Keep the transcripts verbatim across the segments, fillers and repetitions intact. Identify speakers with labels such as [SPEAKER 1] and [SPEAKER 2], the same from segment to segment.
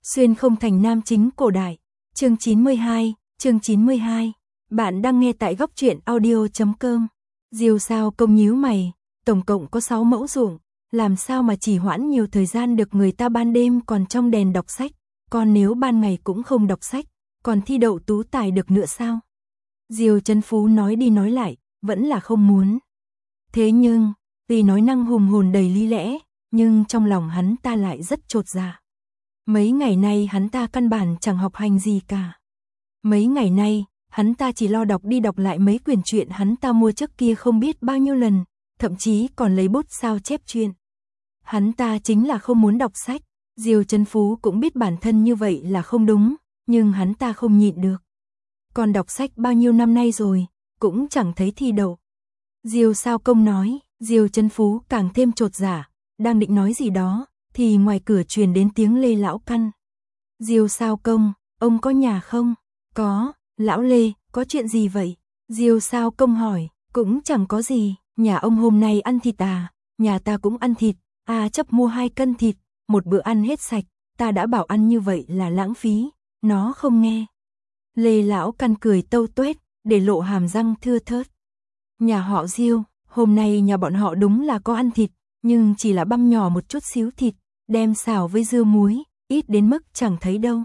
[SPEAKER 1] Xuyên không thành nam chính cổ đại. Chương chín mươi hai, chương chín mươi hai. Bạn đang nghe tại góc truyện audio chấm com. Diêu Sao Công nhíu mày, tổng cộng có sáu mẫu ruộng, làm sao mà chỉ hoãn nhiều thời gian được, người ta ban đêm còn trong đèn đọc sách, còn nếu ban ngày cũng không đọc sách, còn thi đậu tú tài được nữa sao? Diêu Chấn Phú nói đi nói lại, vẫn là không muốn. Thế nhưng, tuy nói năng hùng hồn đầy lý lẽ, nhưng trong lòng hắn ta lại rất chột dạ. Mấy ngày nay hắn ta căn bản chẳng học hành gì cả. Mấy ngày nay, hắn ta chỉ lo đọc đi đọc lại mấy quyển truyện hắn ta mua trước kia không biết bao nhiêu lần, thậm chí còn lấy bút sao chép truyện. Hắn ta chính là không muốn đọc sách. Diêu Chấn Phú cũng biết bản thân như vậy là không đúng, nhưng hắn ta không nhịn được. Còn đọc sách bao nhiêu năm nay rồi, cũng chẳng thấy thi đậu. Diêu Sao Công nói. Diêu Chấn Phú càng thêm chột dạ, đang định nói gì đó, thì ngoài cửa truyền đến tiếng Lê Lão Căn. Diêu Sao Công, ông có nhà không? Có. Lão Lê, có chuyện gì vậy? Diêu Sao Công hỏi. Cũng chẳng có gì, nhà ông hôm nay ăn thịt à? Nhà ta cũng ăn thịt, à chấp mua hai cân thịt, một bữa ăn hết sạch, ta đã bảo ăn như vậy là lãng phí, nó không nghe. Lê Lão Căn cười tâu tuét, để lộ hàm răng thưa thớt. Nhà họ Diêu, hôm nay nhà bọn họ đúng là có ăn thịt, nhưng chỉ là băm nhỏ một chút xíu thịt, đem xào với dưa muối, ít đến mức chẳng thấy đâu.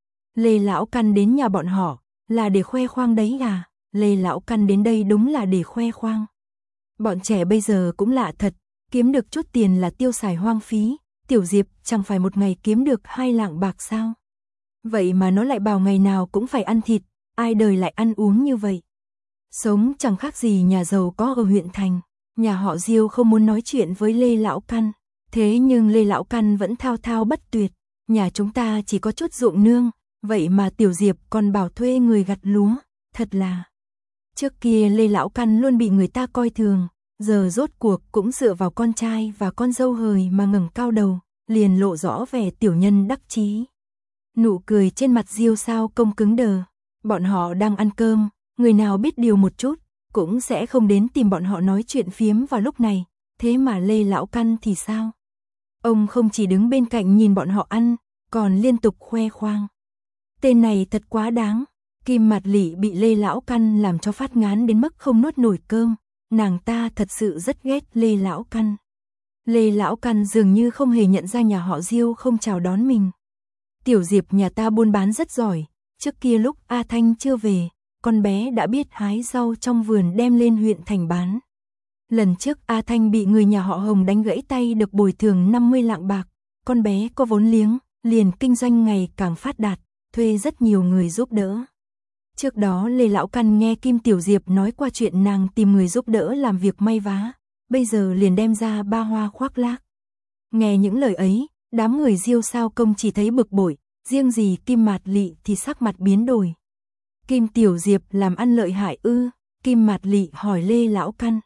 [SPEAKER 1] Lê Lão Căn đến nhà bọn họ, là để khoe khoang đấy à? Lê Lão Căn đến đây đúng là để khoe khoang. Bọn trẻ bây giờ cũng lạ thật, kiếm được chút tiền là tiêu xài hoang phí, Tiểu Diệp chẳng phải một ngày kiếm được hai lạng bạc sao? Vậy mà nó lại bảo ngày nào cũng phải ăn thịt, ai đời lại ăn uống như vậy? Sống chẳng khác gì nhà giàu có ở huyện thành. Nhà họ Diêu không muốn nói chuyện với Lê Lão Căn, thế nhưng Lê Lão Căn vẫn thao thao bất tuyệt. Nhà chúng ta chỉ có chút ruộng nương, vậy mà Tiểu Diệp còn bảo thuê người gặt lúa, thật là... Trước kia Lê Lão Căn luôn bị người ta coi thường, giờ rốt cuộc cũng dựa vào con trai và con dâu hời mà ngẩng cao đầu, liền lộ rõ vẻ tiểu nhân đắc chí. Nụ cười trên mặt Diêu Sao Công cứng đờ. Bọn họ đang ăn cơm, người nào biết điều một chút, cũng sẽ không đến tìm bọn họ nói chuyện phiếm vào lúc này, thế mà Lê Lão Căn thì sao? Ông không chỉ đứng bên cạnh nhìn bọn họ ăn, còn liên tục khoe khoang. Tên này thật quá đáng. Kim Mạt Lị bị Lê Lão Căn làm cho phát ngán đến mức không nuốt nổi cơm, nàng ta thật sự rất ghét Lê Lão Căn. Lê Lão Căn dường như không hề nhận ra nhà họ Diêu không chào đón mình. Tiểu Diệp nhà ta buôn bán rất giỏi, trước kia lúc A Thanh chưa về, con bé đã biết hái rau trong vườn đem lên huyện thành bán. Lần trước A Thanh bị người nhà họ Hồng đánh gãy tay được bồi thường năm mươi lạng bạc, con bé có vốn liếng, liền kinh doanh ngày càng phát đạt, thuê rất nhiều người giúp đỡ. Trước đó Lê Lão Căn nghe Kim Tiểu Diệp nói qua chuyện nàng tìm người giúp đỡ làm việc may vá, bây giờ liền đem ra ba hoa khoác lác. Nghe những lời ấy, đám người Diêu Sao Công chỉ thấy bực bội, riêng gì Kim Mạt Lị thì sắc mặt biến đổi. Kim Tiểu Diệp làm ăn lợi hại ư? Kim Mạt Lị hỏi Lê Lão Căn.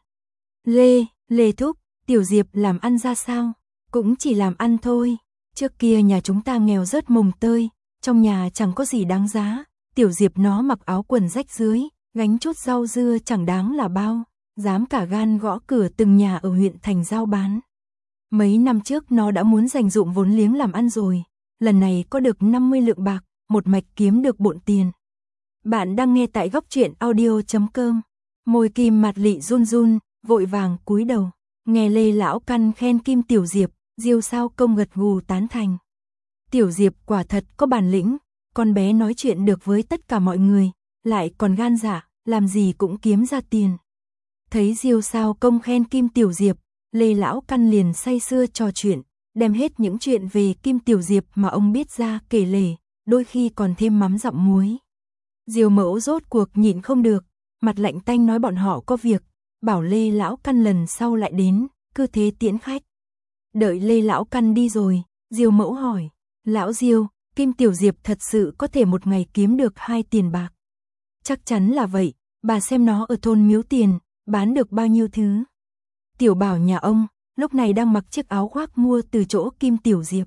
[SPEAKER 1] Lê, Lê Thúc, Tiểu Diệp làm ăn ra sao? Cũng chỉ làm ăn thôi, trước kia nhà chúng ta nghèo rớt mồng tơi, trong nhà chẳng có gì đáng giá. Tiểu Diệp nó mặc áo quần rách dưới, gánh chút rau dưa chẳng đáng là bao, dám cả gan gõ cửa từng nhà ở huyện thành giao bán. Mấy năm trước nó đã muốn dành dụm vốn liếng làm ăn rồi, lần này có được năm mươi lượng bạc, một mạch kiếm được bộn tiền. Bạn đang nghe tại góc truyện audio chấm com. Môi Kim Mạt Lị run run, vội vàng cúi đầu, nghe Lê Lão Căn khen Kim Tiểu Diệp, Diêu Sao Công gật gù tán thành. Tiểu Diệp quả thật có bản lĩnh, con bé nói chuyện được với tất cả mọi người, lại còn gan dạ, làm gì cũng kiếm ra tiền. Thấy Diêu Sao Công khen Kim Tiểu Diệp, Lê Lão Căn liền say sưa trò chuyện, đem hết những chuyện về Kim Tiểu Diệp mà ông biết ra kể lể, đôi khi còn thêm mắm dặm muối. Diêu Mẫu rốt cuộc nhịn không được, mặt lạnh tanh nói bọn họ có việc, bảo Lê Lão Căn lần sau lại đến, cứ thế tiễn khách. Đợi Lê Lão Căn đi rồi, Diêu Mẫu hỏi, Lão Diêu, Kim Tiểu Diệp thật sự có thể một ngày kiếm được hai tiền bạc? Chắc chắn là vậy, bà xem nó ở thôn Miếu Tiền, bán được bao nhiêu thứ. Tiểu Bảo nhà ông, lúc này đang mặc chiếc áo khoác mua từ chỗ Kim Tiểu Diệp.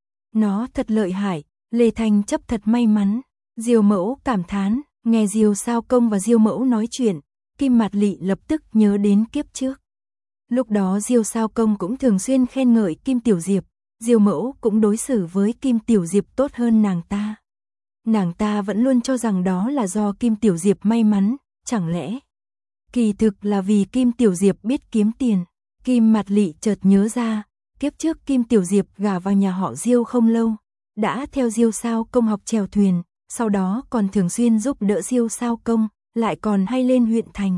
[SPEAKER 1] Nó thật lợi hại, Lê Thanh chấp thật may mắn. Diêu Mẫu cảm thán, nghe Diêu Sao Công và Diêu Mẫu nói chuyện, Kim Mạt Lị lập tức nhớ đến kiếp trước. Lúc đó Diêu Sao Công cũng thường xuyên khen ngợi Kim Tiểu Diệp, Diêu mẫu cũng đối xử với Kim Tiểu Diệp tốt hơn nàng ta. Nàng ta vẫn luôn cho rằng đó là do Kim Tiểu Diệp may mắn, chẳng lẽ kỳ thực là vì Kim Tiểu Diệp biết kiếm tiền. Kim Mạt Lị chợt nhớ ra, kiếp trước Kim Tiểu Diệp gả vào nhà họ Diêu không lâu, đã theo Diêu Sao Công học chèo thuyền, sau đó còn thường xuyên giúp đỡ Diêu Sao Công, lại còn hay lên huyện thành.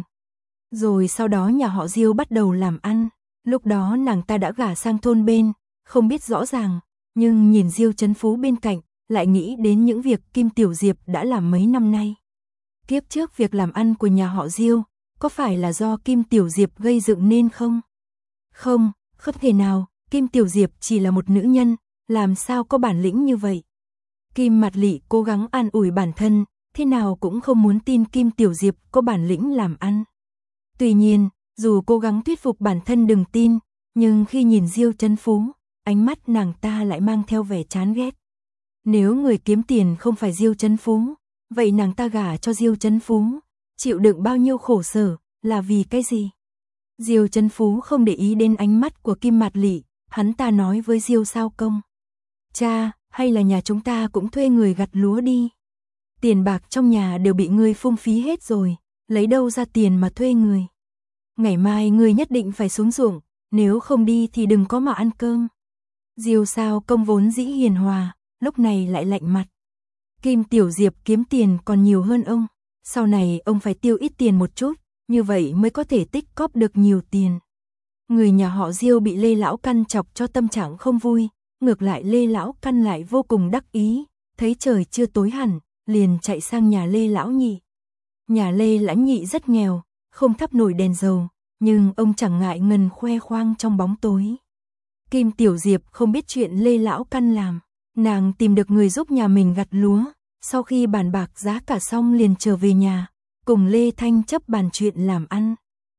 [SPEAKER 1] Rồi sau đó nhà họ Diêu bắt đầu làm ăn, lúc đó nàng ta đã gả sang thôn bên, không biết rõ ràng, nhưng nhìn Diêu Chấn Phú bên cạnh, lại nghĩ đến những việc Kim Tiểu Diệp đã làm mấy năm nay. Kiếp trước việc làm ăn của nhà họ Diêu, có phải là do Kim Tiểu Diệp gây dựng nên không? Không, không thể nào, Kim Tiểu Diệp chỉ là một nữ nhân, làm sao có bản lĩnh như vậy? Kim Mạt Lị cố gắng an ủi bản thân, thế nào cũng không muốn tin Kim Tiểu Diệp có bản lĩnh làm ăn. Tuy nhiên, dù cố gắng thuyết phục bản thân đừng tin, nhưng khi nhìn Diêu Chấn Phú, ánh mắt nàng ta lại mang theo vẻ chán ghét. Nếu người kiếm tiền không phải Diêu Chấn Phú, vậy nàng ta gả cho Diêu Chấn Phú, chịu đựng bao nhiêu khổ sở, là vì cái gì? Diêu Chấn Phú không để ý đến ánh mắt của Kim Mạt Lị, hắn ta nói với Diêu Sao Công. Cha, hay là nhà chúng ta cũng thuê người gặt lúa đi. Tiền bạc trong nhà đều bị ngươi phung phí hết rồi, lấy đâu ra tiền mà thuê người. Ngày mai ngươi nhất định phải xuống ruộng, nếu không đi thì đừng có mà ăn cơm. Diêu Sao Công vốn dĩ hiền hòa, lúc này lại lạnh mặt. Kim Tiểu Diệp kiếm tiền còn nhiều hơn ông, sau này ông phải tiêu ít tiền một chút, như vậy mới có thể tích cóp được nhiều tiền. Người nhà họ Diêu bị Lê Lão Căn chọc cho tâm trạng không vui, ngược lại Lê Lão Căn lại vô cùng đắc ý, thấy trời chưa tối hẳn, liền chạy sang nhà Lê Lão Nhị. Nhà Lê Lão Nhị rất nghèo, không thắp nổi đèn dầu, nhưng ông chẳng ngại ngần khoe khoang trong bóng tối. Kim Tiểu Diệp không biết chuyện Lê Lão Căn làm, nàng tìm được người giúp nhà mình gặt lúa, sau khi bàn bạc giá cả xong liền trở về nhà, cùng Lê Thanh Chấp bàn chuyện làm ăn.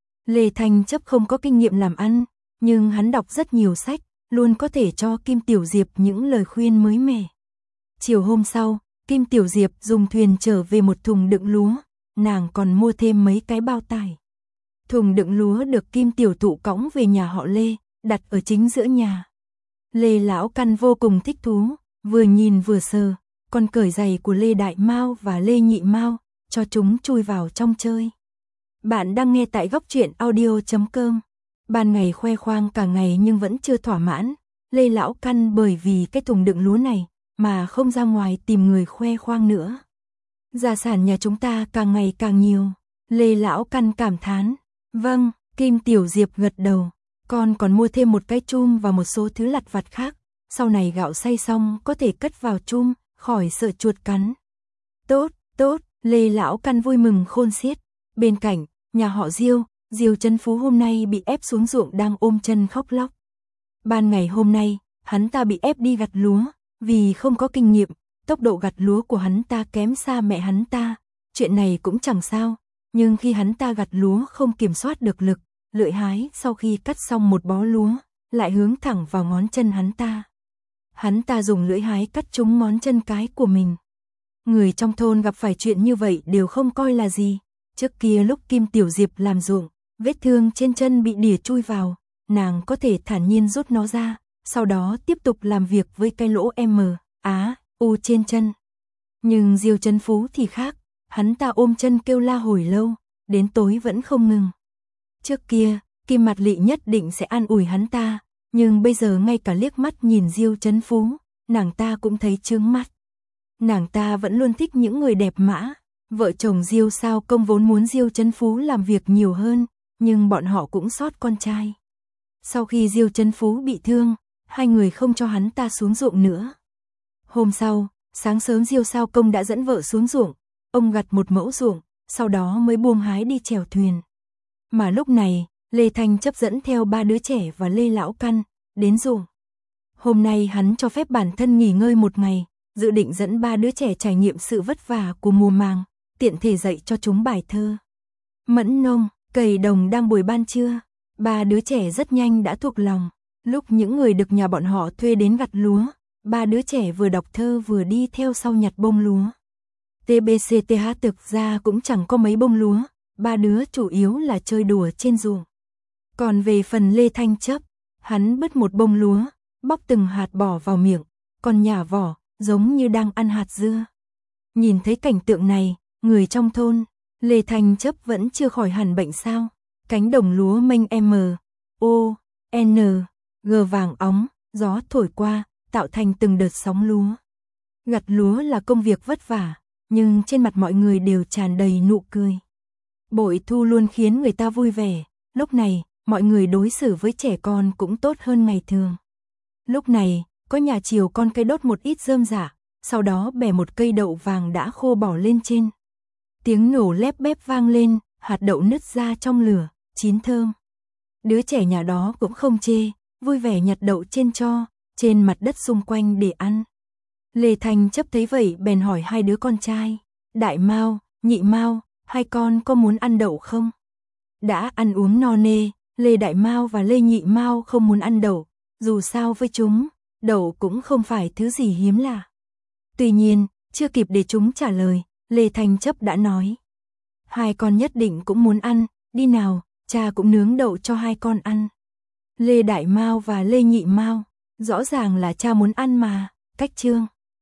[SPEAKER 1] Lê Thanh Chấp không có kinh nghiệm làm ăn, nhưng hắn đọc rất nhiều sách, luôn có thể cho Kim Tiểu Diệp những lời khuyên mới mẻ. Chiều hôm sau, Kim Tiểu Diệp dùng thuyền trở về một thùng đựng lúa, nàng còn mua thêm mấy cái bao tải. Thùng đựng lúa được Kim Tiểu Thụ cõng về nhà họ Lê, đặt ở chính giữa nhà. Lê Lão Căn vô cùng thích thú, vừa nhìn vừa sờ, còn cởi giày của Lê Đại Mao và Lê Nhị Mao, cho chúng chui vào trong chơi. Bạn đang nghe tại góc truyện audio chấm com. Ban ngày khoe khoang cả ngày nhưng vẫn chưa thỏa mãn, Lê Lão Căn bởi vì cái thùng đựng lúa này mà không ra ngoài tìm người khoe khoang nữa. Gia sản nhà chúng ta càng ngày càng nhiều, Lê Lão Căn cảm thán. Vâng, Kim Tiểu Diệp gật đầu, con còn mua thêm một cái chum và một số thứ lặt vặt khác, sau này gạo xay xong có thể cất vào chum, khỏi sợ chuột cắn. Tốt, tốt, Lê Lão Căn vui mừng khôn xiết. Bên cạnh, nhà họ Diêu, Diêu Chấn Phú hôm nay bị ép xuống ruộng đang ôm chân khóc lóc. Ban ngày hôm nay, hắn ta bị ép đi gặt lúa, vì không có kinh nghiệm, tốc độ gặt lúa của hắn ta kém xa mẹ hắn ta, chuyện này cũng chẳng sao, nhưng khi hắn ta gặt lúa không kiểm soát được lực, lưỡi hái sau khi cắt xong một bó lúa, lại hướng thẳng vào ngón chân hắn ta. Hắn ta dùng lưỡi hái cắt trúng ngón chân cái của mình. Người trong thôn gặp phải chuyện như vậy đều không coi là gì. Trước kia lúc Kim Tiểu Diệp làm ruộng, vết thương trên chân bị đỉa chui vào, nàng có thể thản nhiên rút nó ra, sau đó tiếp tục làm việc với cái lỗ M, Á, U trên chân. Nhưng Diêu Chấn Phú thì khác, hắn ta ôm chân kêu la hồi lâu, đến tối vẫn không ngừng. Trước kia, Kim Mạt Lị nhất định sẽ an ủi hắn ta, nhưng bây giờ ngay cả liếc mắt nhìn Diêu Chấn Phú, nàng ta cũng thấy chướng mắt. Nàng ta vẫn luôn thích những người đẹp mã. Vợ chồng Diêu Sao Công vốn muốn Diêu Chấn Phú làm việc nhiều hơn, nhưng bọn họ cũng sót con trai. Sau khi Diêu Chấn Phú bị thương, hai người không cho hắn ta xuống ruộng nữa. Hôm sau, sáng sớm Diêu Sao Công đã dẫn vợ xuống ruộng, ông gặt một mẫu ruộng, sau đó mới buông hái đi chèo thuyền. Mà lúc này, Lê Thanh Chấp dẫn theo ba đứa trẻ và Lê Lão Căn, đến ruộng. Hôm nay hắn cho phép bản thân nghỉ ngơi một ngày, dự định dẫn ba đứa trẻ trải nghiệm sự vất vả của mùa màng, tiện thể dạy cho chúng bài thơ. Mẫn Nông, Cầy Đồng đang buổi ban trưa, ba đứa trẻ rất nhanh đã thuộc lòng. Lúc những người được nhà bọn họ thuê đến gặt lúa, ba đứa trẻ vừa đọc thơ vừa đi theo sau nhặt bông lúa. tê bê xê tê hát thực ra cũng chẳng có mấy bông lúa, ba đứa chủ yếu là chơi đùa trên ruộng. Còn về phần Lê Thanh Chấp, hắn bứt một bông lúa, bóc từng hạt bỏ vào miệng, còn nhả vỏ, giống như đang ăn hạt dưa. Nhìn thấy cảnh tượng này, người trong thôn, Lê Thanh Chấp vẫn chưa khỏi hẳn bệnh sao? Cánh đồng lúa mênh M, O, N, G vàng óng, gió thổi qua, tạo thành từng đợt sóng lúa. Gặt lúa là công việc vất vả, nhưng trên mặt mọi người đều tràn đầy nụ cười. Bội thu luôn khiến người ta vui vẻ, lúc này, mọi người đối xử với trẻ con cũng tốt hơn ngày thường. Lúc này, có nhà chiều con cây đốt một ít rơm rạ, sau đó bẻ một cây đậu vàng đã khô bỏ lên trên. Tiếng nổ lép bép vang lên, hạt đậu nứt ra trong lửa, chín thơm. Đứa trẻ nhà đó cũng không chê, vui vẻ nhặt đậu trên tro, trên mặt đất xung quanh để ăn. Lê Thanh Chấp thấy vậy bèn hỏi hai đứa con trai, Đại Mao, Nhị Mao, hai con có muốn ăn đậu không? Đã ăn uống no nê, Lê Đại Mao và Lê Nhị Mao không muốn ăn đậu, dù sao với chúng, đậu cũng không phải thứ gì hiếm lạ. Tuy nhiên, chưa kịp để chúng trả lời, Lê Thanh Chấp đã nói, hai con nhất định cũng muốn ăn, đi nào, cha cũng nướng đậu cho hai con ăn. Lê Đại Mao và Lê Nhị Mao, rõ ràng là cha muốn ăn mà, cách trương.